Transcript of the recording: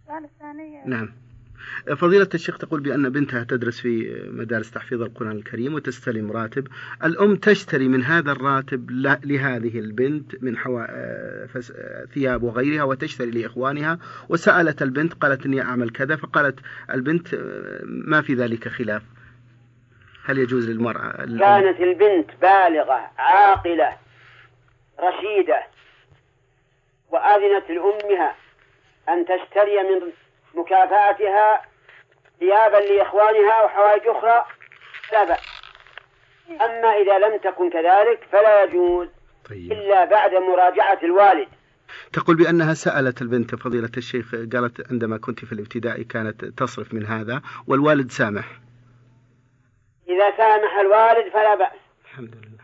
نعم. فضيلة الشيخ تقول بأن بنتها تدرس في مدارس تحفيظ القرآن الكريم وتستلم راتب. الأم تشتري من هذا الراتب لهذه البنت من ثياب وغيرها وتشتري لإخوانها، وسألت البنت قالت إني أعمل كذا، فقالت البنت ما في ذلك خلاف. هل يجوز للمرأة كانت البنت بالغة عاقلة رشيدة وآذنت لأمها أن تشتري من مكافأتها ثيابا لإخوانها وحوائج أخرى لا بأس. أما إذا لم تكن كذلك فلا يجوز إلا بعد مراجعة الوالد. تقول بأنها سألت البنت فضيلة الشيخ، قالت عندما كنت في الابتدائي كانت تصرف من هذا والوالد سامح. إذا سامح الوالد فلا بأس. الحمد لله.